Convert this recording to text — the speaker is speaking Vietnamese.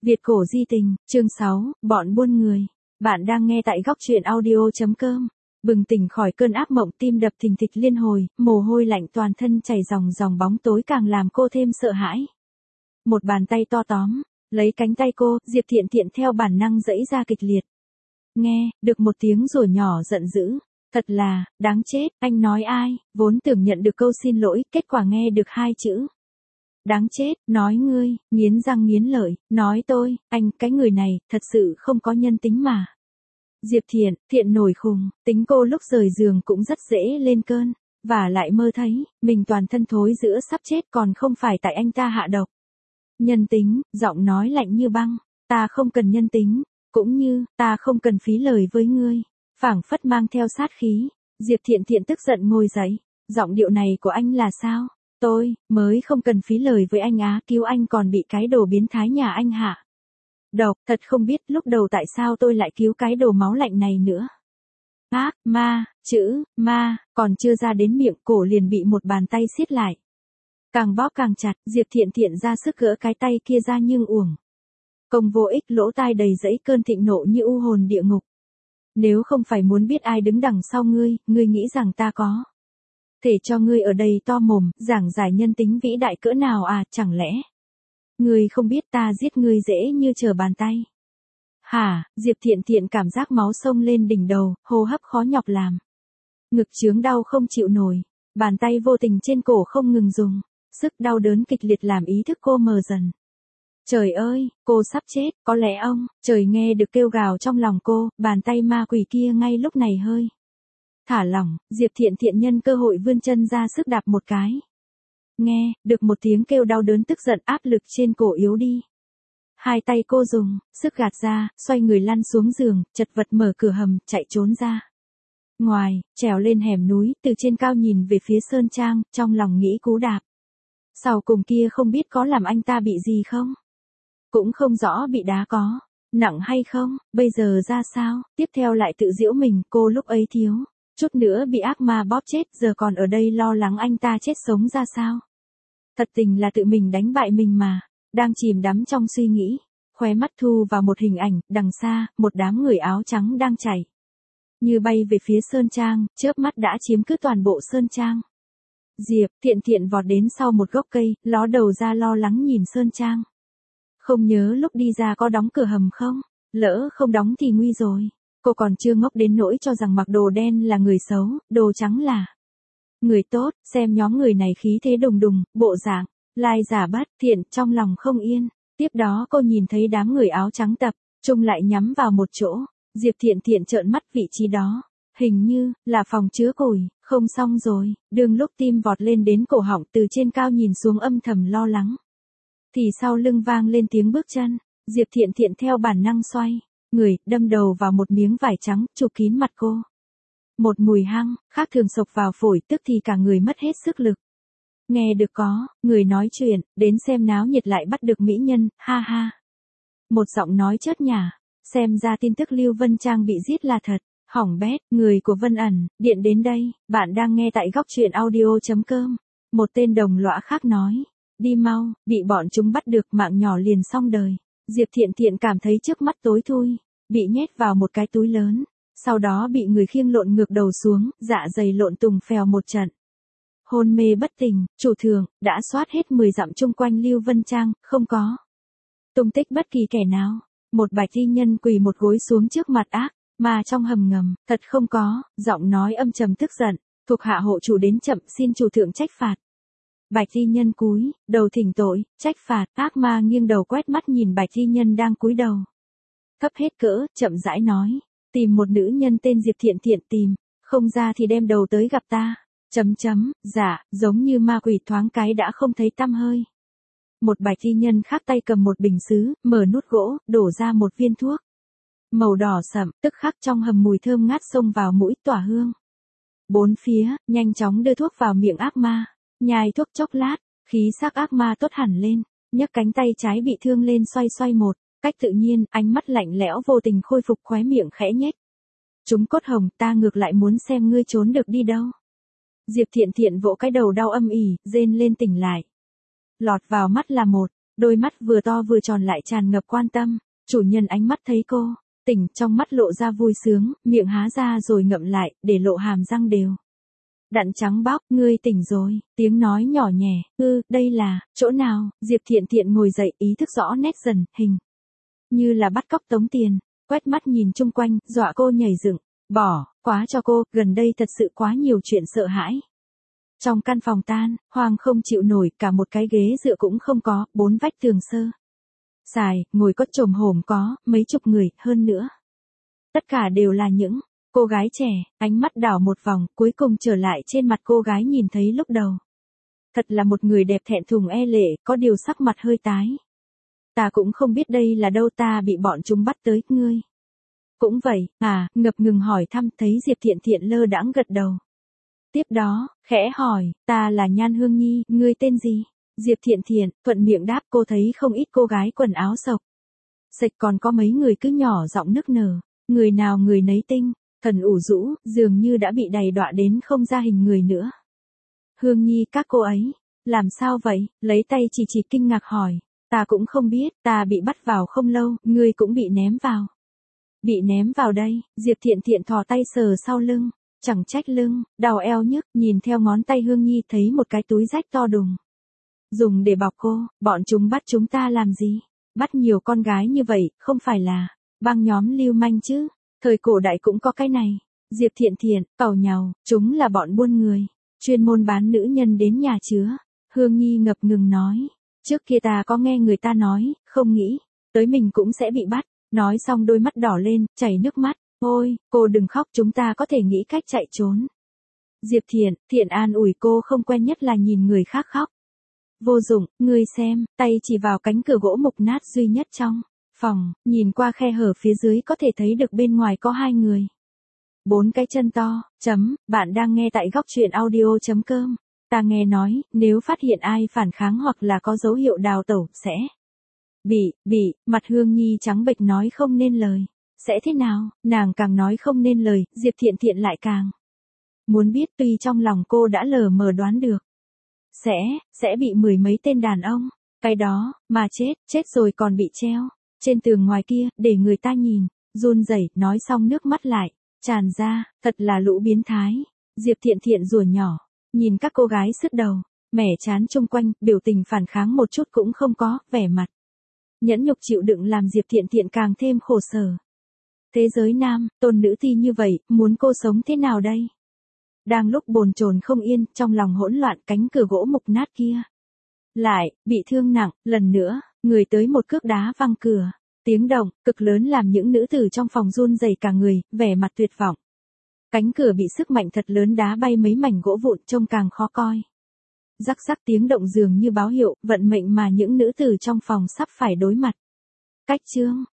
Việt cổ di tình, chương 6, bọn buôn người. Bạn đang nghe tại góc truyện audio.com. Bừng tỉnh khỏi cơn ác mộng, tim đập thình thịch liên hồi, mồ hôi lạnh toàn thân chảy ròng ròng, bóng tối càng làm cô thêm sợ hãi. Một bàn tay to tóm, lấy cánh tay cô, Diệp Thiện Thiện theo bản năng giãy ra kịch liệt. Nghe, được một tiếng rủa nhỏ giận dữ. Thật là, đáng chết, anh nói ai, vốn tưởng nhận được câu xin lỗi, kết quả nghe được hai chữ. Đáng chết, nói ngươi, nghiến răng nghiến lợi, nói tôi, anh, cái người này, thật sự không có nhân tính mà. Diệp Thiện, Thiện nổi khùng, tính cô lúc rời giường cũng rất dễ lên cơn, và lại mơ thấy, mình toàn thân thối giữa sắp chết còn không phải tại anh ta hạ độc. Nhân tính, giọng nói lạnh như băng, ta không cần nhân tính, cũng như, ta không cần phí lời với ngươi, phảng phất mang theo sát khí. Diệp Thiện Thiện tức giận ngồi dậy, giọng điệu này của anh là sao? Tôi, mới không cần phí lời với anh á, cứu anh còn bị cái đồ biến thái nhà anh hạ độc, thật không biết lúc đầu tại sao tôi lại cứu cái đồ máu lạnh này nữa. Ác, ma, chữ, ma, còn chưa ra đến miệng cổ liền bị một bàn tay siết lại. Càng bóp càng chặt, Diệp Thiện Thiện ra sức gỡ cái tay kia ra nhưng uổng. Công vô ích, lỗ tai đầy rẫy cơn thịnh nộ như u hồn địa ngục. Nếu không phải muốn biết ai đứng đằng sau ngươi, ngươi nghĩ rằng ta có thể cho ngươi ở đây to mồm, giảng giải nhân tính vĩ đại cỡ nào à, chẳng lẽ ngươi không biết ta giết ngươi dễ như trở bàn tay. Hả, Diệp Thiện Thiện cảm giác máu sông lên đỉnh đầu, hô hấp khó nhọc làm. Ngực chướng đau không chịu nổi, bàn tay vô tình trên cổ không ngừng dùng, sức đau đớn kịch liệt làm ý thức cô mờ dần. Trời ơi, cô sắp chết, có lẽ ông, trời nghe được kêu gào trong lòng cô, bàn tay ma quỷ kia ngay lúc này hơi thả lỏng, Diệp Thiện Thiện nhân cơ hội vươn chân ra sức đạp một cái. Nghe, được một tiếng kêu đau đớn tức giận, áp lực trên cổ yếu đi. Hai tay cô dùng, sức gạt ra, xoay người lăn xuống giường, chật vật mở cửa hầm, chạy trốn ra. Ngoài, trèo lên hẻm núi, từ trên cao nhìn về phía Sơn Trang, trong lòng nghĩ cú đạp sau cùng kia không biết có làm anh ta bị gì không? Cũng không rõ bị đá có nặng hay không, bây giờ ra sao? Tiếp theo lại tự giễu mình, cô lúc ấy thiếu chút nữa bị ác ma bóp chết, giờ còn ở đây lo lắng anh ta chết sống ra sao. Thật tình là tự mình đánh bại mình mà. Đang chìm đắm trong suy nghĩ, khóe mắt thu vào một hình ảnh, đằng xa, một đám người áo trắng đang chạy như bay về phía Sơn Trang, chớp mắt đã chiếm cứ toàn bộ Sơn Trang. Diệp Thiện Thiện vọt đến sau một gốc cây, ló đầu ra lo lắng nhìn Sơn Trang. Không nhớ lúc đi ra có đóng cửa hầm không? Lỡ không đóng thì nguy rồi. Cô còn chưa ngốc đến nỗi cho rằng mặc đồ đen là người xấu, đồ trắng là người tốt, xem nhóm người này khí thế đùng đùng, bộ dạng lai giả bất thiện, trong lòng không yên. Tiếp đó cô nhìn thấy đám người áo trắng tập trung lại nhắm vào một chỗ. Diệp Thiện Thiện trợn mắt, vị trí đó hình như là phòng chứa củi, không xong rồi. Đường lúc tim vọt lên đến cổ họng, từ trên cao nhìn xuống âm thầm lo lắng. Thì sau lưng vang lên tiếng bước chân, Diệp Thiện Thiện theo bản năng xoay người, đâm đầu vào một miếng vải trắng, chụp kín mặt cô. Một mùi hăng, khác thường xộc vào phổi, tức thì cả người mất hết sức lực. Nghe được có người nói chuyện, đến xem náo nhiệt lại bắt được mỹ nhân, ha ha. Một giọng nói chớt nhả, xem ra tin tức Lưu Vân Trang bị giết là thật. Hỏng bét, người của Vân ẩn, điện đến đây, bạn đang nghe tại góc truyện audio.com. Một tên đồng lõa khác nói, đi mau, bị bọn chúng bắt được mạng nhỏ liền xong đời. Diệp Thiện Thiện cảm thấy trước mắt tối thui, bị nhét vào một cái túi lớn, sau đó bị người khiêng lộn ngược đầu xuống, dạ dày lộn tùng phèo một trận. Hôn mê bất tỉnh, chủ thượng, đã soát hết 10 dặm chung quanh Lưu Vân Trang, không có tung tích bất kỳ kẻ nào. Một bạch y nhân quỳ một gối xuống trước mặt ác mà trong hầm ngầm, thật không có, giọng nói âm trầm tức giận, thuộc hạ hộ chủ đến chậm, xin chủ thượng trách phạt. Bạch y nhân cúi đầu thỉnh tội, trách phạt, ác ma nghiêng đầu quét mắt nhìn bạch y nhân đang cúi đầu. Thấp hết cỡ, chậm rãi nói, tìm một nữ nhân tên Diệp Thiện Thiện, tìm, không ra thì đem đầu tới gặp ta. Dạ, giống như ma quỷ, thoáng cái đã không thấy tăm hơi. Một bạch y nhân khác tay cầm một bình sứ, mở nút gỗ, đổ ra một viên thuốc màu đỏ sậm, tức khắc trong hầm mùi thơm ngát xông vào mũi, tỏa hương bốn phía, nhanh chóng đưa thuốc vào miệng ác ma, nhai thuốc chốc lát, khí xác ác ma tốt hẳn lên, nhấc cánh tay trái bị thương lên xoay xoay một cách tự nhiên, ánh mắt lạnh lẽo vô tình khôi phục, khóe miệng khẽ nhếch. Chúng cốt hồng, ta ngược lại muốn xem ngươi trốn được đi đâu. Diệp Thiện Thiện vỗ cái đầu đau âm ỉ, rên lên tỉnh lại. Lọt vào mắt là một Đôi mắt vừa to vừa tròn lại tràn ngập quan tâm, chủ nhân ánh mắt thấy cô, tỉnh trong mắt lộ ra vui sướng, miệng há ra rồi ngậm lại, để lộ hàm răng đều. Đặn trắng bóc, ngươi tỉnh rồi, tiếng nói nhỏ nhẹ, đây là, chỗ nào, Diệp Thiện Thiện ngồi dậy, ý thức rõ nét dần, hình như là bắt cóc tống tiền, quét mắt nhìn chung quanh, dọa cô nhảy dựng, bỏ, quá cho cô, gần đây thật sự quá nhiều chuyện sợ hãi. Trong căn phòng tan, Hoàng không chịu nổi, cả một cái ghế dựa cũng không có, 4 vách tường sơ sài, ngồi có chồm hổm có, mấy chục người, hơn nữa. Tất cả đều là những cô gái trẻ, ánh mắt đảo một vòng, cuối cùng trở lại trên mặt cô gái nhìn thấy lúc đầu. Thật là một người đẹp thẹn thùng e lệ, có điều sắc mặt hơi tái. Ta cũng không biết đây là đâu, ta bị bọn chúng bắt tới, ngươi. Cũng vậy, ngập ngừng hỏi thăm, thấy Diệp Thiện Thiện lơ đãng gật đầu. Tiếp đó, khẽ hỏi, ta là Nhan Hương Nhi, ngươi tên gì? Diệp Thiện Thiện, thuận miệng đáp, cô thấy không ít cô gái quần áo sộc sạch, còn có mấy người cứ nhỏ giọng nức nở, người nào người nấy tinh, thần ủ rũ, dường như đã bị đầy đọa đến không ra hình người nữa. Hương Nhi, các cô ấy, làm sao vậy? Lấy tay chỉ kinh ngạc hỏi, ta cũng không biết, ta bị bắt vào không lâu, ngươi cũng bị ném vào. Bị ném vào đây, Diệp Thiện Thiện thò tay sờ sau lưng, chẳng trách lưng, đau eo nhức, nhìn theo ngón tay Hương Nhi thấy một cái túi rách to đùng. Dùng để bọc cô, bọn chúng bắt chúng ta làm gì? Bắt nhiều con gái như vậy, không phải là băng nhóm lưu manh chứ? Thời cổ đại cũng có cái này. Diệp Thiện Thiện, càu nhàu, chúng là bọn buôn người, chuyên môn bán nữ nhân đến nhà chứa. Hương Nhi ngập ngừng nói, trước kia ta có nghe người ta nói, không nghĩ tới mình cũng sẽ bị bắt. Nói xong đôi mắt đỏ lên, chảy nước mắt, ôi, cô đừng khóc, chúng ta có thể nghĩ cách chạy trốn. Diệp Thiện an ủi cô, không quen nhất là nhìn người khác khóc. Vô dụng, ngươi xem, tay chỉ vào cánh cửa gỗ mục nát duy nhất trong phòng, nhìn qua khe hở phía dưới có thể thấy được bên ngoài có 2 người. 4 cái chân to, bạn đang nghe tại góc truyện audio.com. Ta nghe nói, nếu phát hiện ai phản kháng hoặc là có dấu hiệu đào tẩu, sẽ mặt Hương Nhi trắng bệch nói không nên lời. Sẽ thế nào? Nàng càng nói không nên lời, Diệp Thiện Thiện lại càng muốn biết, tuy trong lòng cô đã lờ mờ đoán được. Sẽ bị 10 mấy tên đàn ông, cái đó, mà chết rồi còn bị treo trên tường ngoài kia, để người ta nhìn, run rẩy, nói xong nước mắt lại tràn ra, thật là lũ biến thái. Diệp Thiện Thiện rủa nhỏ, nhìn các cô gái sứt đầu, mẻ trán chung quanh, biểu tình phản kháng một chút cũng không có, vẻ mặt nhẫn nhục chịu đựng làm Diệp Thiện Thiện càng thêm khổ sở. Thế giới nam, tôn nữ thi như vậy, muốn cô sống thế nào đây? Đang lúc bồn chồn không yên, trong lòng hỗn loạn, cánh cửa gỗ mục nát kia lại bị thương nặng, lần nữa, người tới một cước đá văng cửa. Tiếng động cực lớn làm những nữ tử trong phòng run rẩy cả người, vẻ mặt tuyệt vọng. Cánh cửa bị sức mạnh thật lớn đá bay mấy mảnh gỗ vụn, trông càng khó coi. Rắc rắc, tiếng động dường như báo hiệu vận mệnh mà những nữ tử trong phòng sắp phải đối mặt. Cách chương